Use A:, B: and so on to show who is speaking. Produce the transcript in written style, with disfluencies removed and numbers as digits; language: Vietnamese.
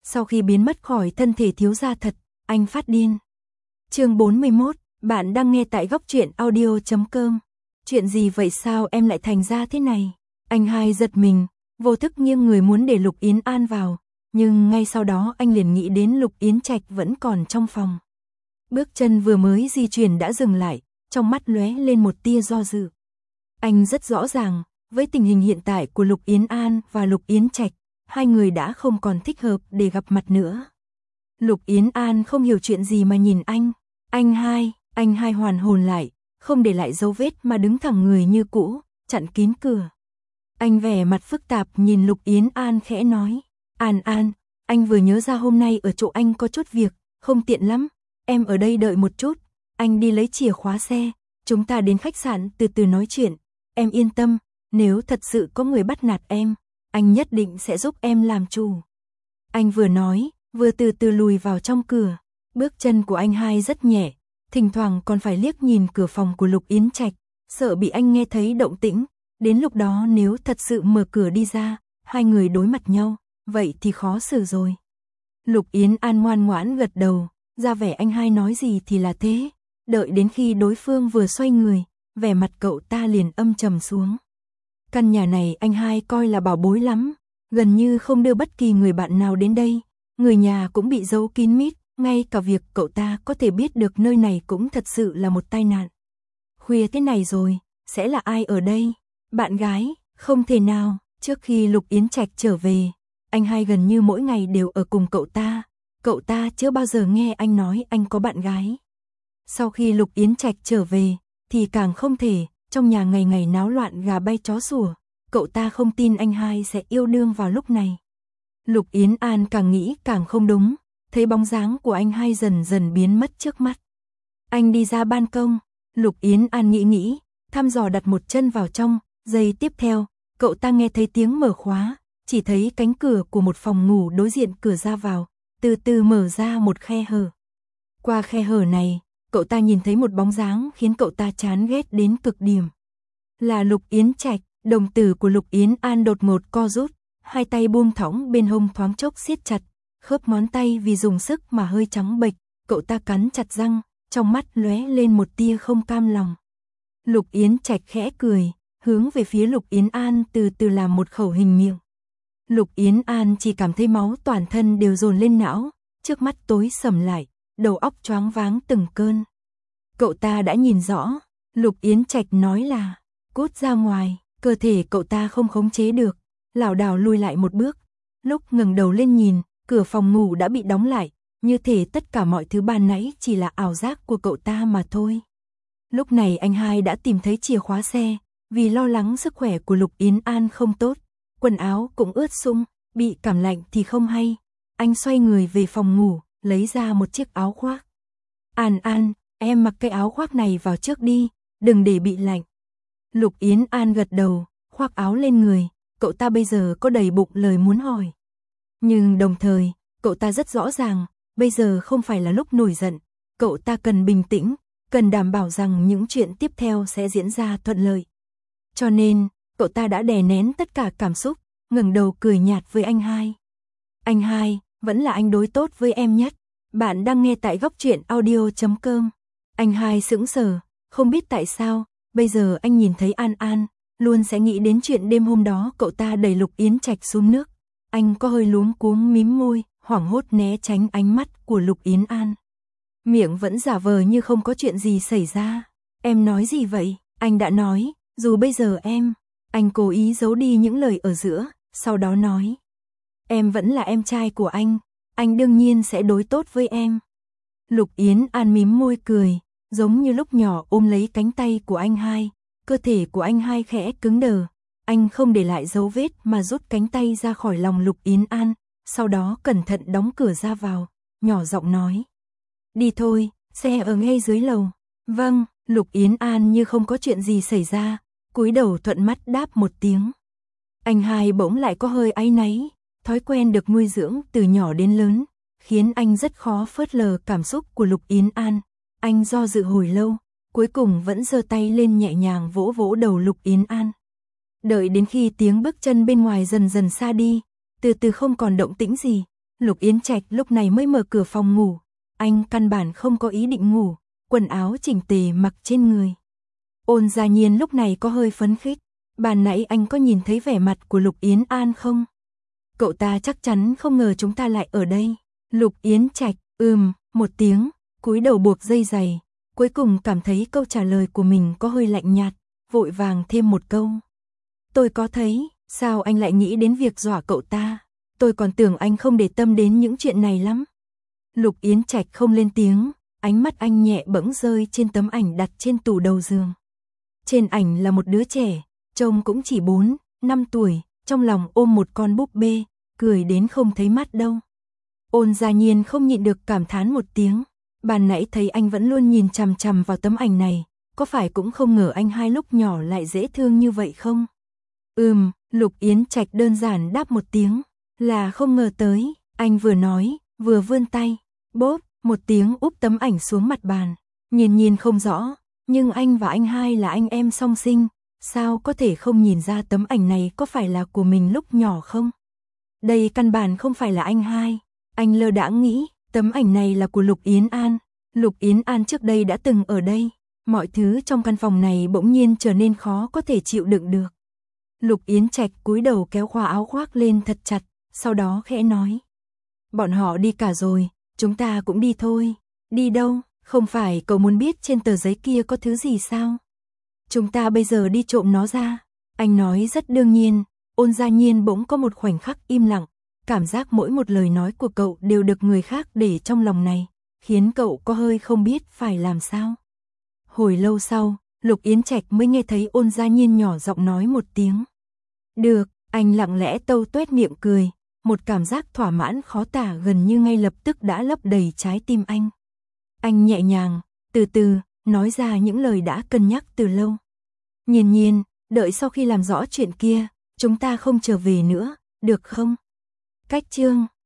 A: Sau khi biến mất khỏi thân thể thiếu gia thật, anh phát điên. Chương 41, bạn đang nghe tại góc truyện audio.com. Chuyện gì vậy, sao em lại thành ra thế này? Anh hai giật mình, vô thức nghiêng người muốn để Lục Yến An vào, nhưng ngay sau đó anh liền nghĩ đến Lục Yến Trạch vẫn còn trong phòng. Bước chân vừa mới di chuyển đã dừng lại, trong mắt lóe lên một tia do dự. Anh rất rõ ràng, với tình hình hiện tại của Lục Yến An và Lục Yến Trạch, hai người đã không còn thích hợp để gặp mặt nữa. Lục Yến An không hiểu chuyện gì mà nhìn anh. Anh hai hoàn hồn lại, không để lại dấu vết mà đứng thẳng người như cũ, chặn kín cửa. Anh vẻ mặt phức tạp nhìn Lục Yến An khẽ nói, An, anh vừa nhớ ra hôm nay ở chỗ anh có chút việc, không tiện lắm, em ở đây đợi một chút, anh đi lấy chìa khóa xe, chúng ta đến khách sạn từ từ nói chuyện, em yên tâm, nếu thật sự có người bắt nạt em, anh nhất định sẽ giúp em làm chủ. Anh vừa nói, vừa từ từ lùi vào trong cửa, bước chân của anh hai rất nhẹ, thỉnh thoảng còn phải liếc nhìn cửa phòng của Lục Yến Trạch, sợ bị anh nghe thấy động tĩnh, đến lúc đó nếu thật sự mở cửa đi ra, hai người đối mặt nhau, vậy thì khó xử rồi. Lục Yến An ngoan ngoãn gật đầu, ra vẻ anh hai nói gì thì là thế, đợi đến khi đối phương vừa xoay người, vẻ mặt cậu ta liền âm trầm xuống. Căn nhà này anh hai coi là bảo bối lắm, gần như không đưa bất kỳ người bạn nào đến đây, người nhà cũng bị giấu kín mít, ngay cả việc cậu ta có thể biết được nơi này cũng thật sự là một tai nạn. Khuya thế này rồi, sẽ là ai ở đây? Bạn gái, không thể nào, trước khi Lục Yến Trạch trở về, anh hai gần như mỗi ngày đều ở cùng cậu ta chưa bao giờ nghe anh nói anh có bạn gái. Sau khi Lục Yến Trạch trở về, thì càng không thể, trong nhà ngày ngày náo loạn gà bay chó sủa, cậu ta không tin anh hai sẽ yêu đương vào lúc này. Lục Yến An càng nghĩ càng không đúng, thấy bóng dáng của anh hai dần dần biến mất trước mắt. Anh đi ra ban công, Lục Yến An nghĩ, thăm dò đặt một chân vào trong, giây tiếp theo, cậu ta nghe thấy tiếng mở khóa, chỉ thấy cánh cửa của một phòng ngủ đối diện cửa ra vào, từ từ mở ra một khe hở. Qua khe hở này, cậu ta nhìn thấy một bóng dáng khiến cậu ta chán ghét đến cực điểm. Là Lục Yến Trạch, đồng tử của Lục Yến An đột ngột co rút, hai tay buông thõng bên hông thoáng chốc siết chặt, khớp ngón tay vì dùng sức mà hơi trắng bệch, cậu ta cắn chặt răng, trong mắt lóe lên một tia không cam lòng. Lục Yến Trạch khẽ cười, hướng về phía Lục Yến An từ từ làm một khẩu hình miệng. Lục Yến An chỉ cảm thấy máu toàn thân đều dồn lên não, trước mắt tối sầm lại, đầu óc choáng váng từng cơn. Cậu ta đã nhìn rõ, Lục Yến Trạch nói là, cút ra ngoài, cơ thể cậu ta không khống chế được, lảo đảo lùi lại một bước, lúc ngẩng đầu lên nhìn, cửa phòng ngủ đã bị đóng lại, như thể tất cả mọi thứ ban nãy chỉ là ảo giác của cậu ta mà thôi. Lúc này anh hai đã tìm thấy chìa khóa xe, vì lo lắng sức khỏe của Lục Yến An không tốt, quần áo cũng ướt sũng, bị cảm lạnh thì không hay. Anh xoay người về phòng ngủ, lấy ra một chiếc áo khoác. An, em mặc cái áo khoác này vào trước đi, đừng để bị lạnh. Lục Yến An gật đầu, khoác áo lên người, cậu ta bây giờ có đầy bụng lời muốn hỏi. Nhưng đồng thời, cậu ta rất rõ ràng, bây giờ không phải là lúc nổi giận, cậu ta cần bình tĩnh, cần đảm bảo rằng những chuyện tiếp theo sẽ diễn ra thuận lợi. Cho nên, cậu ta đã đè nén tất cả cảm xúc, ngẩng đầu cười nhạt với anh hai. Anh hai, vẫn là anh đối tốt với em nhất. Bạn đang nghe tại góc truyện audio.com. Anh hai sững sờ, không biết tại sao, bây giờ anh nhìn thấy An, luôn sẽ nghĩ đến chuyện đêm hôm đó cậu ta đẩy Lục Yến Trạch xuống nước. Anh có hơi luống cuống mím môi, hoảng hốt né tránh ánh mắt của Lục Yến An. Miệng vẫn giả vờ như không có chuyện gì xảy ra. Em nói gì vậy? Anh đã nói, dù bây giờ anh cố ý giấu đi những lời ở giữa, sau đó nói. Em vẫn là em trai của anh đương nhiên sẽ đối tốt với em. Lục Yến An mím môi cười, giống như lúc nhỏ ôm lấy cánh tay của anh hai, cơ thể của anh hai khẽ cứng đờ. Anh không để lại dấu vết mà rút cánh tay ra khỏi lòng Lục Yến An, sau đó cẩn thận đóng cửa ra vào, nhỏ giọng nói. Đi thôi, xe ở ngay dưới lầu. Vâng, Lục Yến An như không có chuyện gì xảy ra, cúi đầu thuận mắt đáp một tiếng. Anh hai bỗng lại có hơi áy náy, thói quen được nuôi dưỡng từ nhỏ đến lớn, khiến anh rất khó phớt lờ cảm xúc của Lục Yến An. Anh do dự hồi lâu, cuối cùng vẫn giơ tay lên nhẹ nhàng vỗ vỗ đầu Lục Yến An. Đợi đến khi tiếng bước chân bên ngoài dần dần xa đi, từ từ không còn động tĩnh gì, Lục Yến Trạch lúc này mới mở cửa phòng ngủ. Anh căn bản không có ý định ngủ, quần áo chỉnh tề mặc trên người. Ôn Gia Nhiên lúc này có hơi phấn khích. Ban nãy anh có nhìn thấy vẻ mặt của Lục Yến An không? Cậu ta chắc chắn không ngờ chúng ta lại ở đây. Lục Yến Trạch, một tiếng, cúi đầu buộc dây giày. Cuối cùng cảm thấy câu trả lời của mình có hơi lạnh nhạt, vội vàng thêm một câu. Tôi có thấy, sao anh lại nghĩ đến việc dọa cậu ta? Tôi còn tưởng anh không để tâm đến những chuyện này lắm. Lục Yến Trạch không lên tiếng, ánh mắt anh nhẹ bẫng rơi trên tấm ảnh đặt trên tủ đầu giường. Trên ảnh là một đứa trẻ, trông cũng chỉ 4, 5 tuổi, trong lòng ôm một con búp bê, cười đến không thấy mắt đâu. Ôn Gia Nhiên không nhịn được cảm thán một tiếng. Ban nãy thấy anh vẫn luôn nhìn chằm chằm vào tấm ảnh này, có phải cũng không ngờ anh hai lúc nhỏ lại dễ thương như vậy không? Lục Yến Trạch đơn giản đáp một tiếng, là không ngờ tới. Anh vừa nói, vừa vươn tay, bóp, một tiếng úp tấm ảnh xuống mặt bàn. Nhìn không rõ, nhưng anh và anh hai là anh em song sinh, sao có thể không nhìn ra tấm ảnh này có phải là của mình lúc nhỏ không? Đây căn bản không phải là anh hai. Anh lơ đãng nghĩ, tấm ảnh này là của Lục Yến An. Lục Yến An trước đây đã từng ở đây. Mọi thứ trong căn phòng này bỗng nhiên trở nên khó có thể chịu đựng được. Lục Yến Trạch cúi đầu kéo khoa áo khoác lên thật chặt, sau đó khẽ nói. Bọn họ đi cả rồi, chúng ta cũng đi thôi. Đi đâu? Không phải cậu muốn biết trên tờ giấy kia có thứ gì sao? Chúng ta bây giờ đi trộm nó ra. Anh nói rất đương nhiên. Ôn Gia Nhiên bỗng có một khoảnh khắc im lặng. Cảm giác mỗi một lời nói của cậu đều được người khác để trong lòng này, khiến cậu có hơi không biết phải làm sao. Hồi lâu sau, Lục Yến Trạch mới nghe thấy Ôn Gia Nhiên nhỏ giọng nói một tiếng. Được, anh lặng lẽ tâu tuét miệng cười, một cảm giác thỏa mãn khó tả gần như ngay lập tức đã lấp đầy trái tim anh. Anh nhẹ nhàng, từ từ, nói ra những lời đã cân nhắc từ lâu. Nhiên, đợi sau khi làm rõ chuyện kia, chúng ta không trở về nữa, được không? Cách chương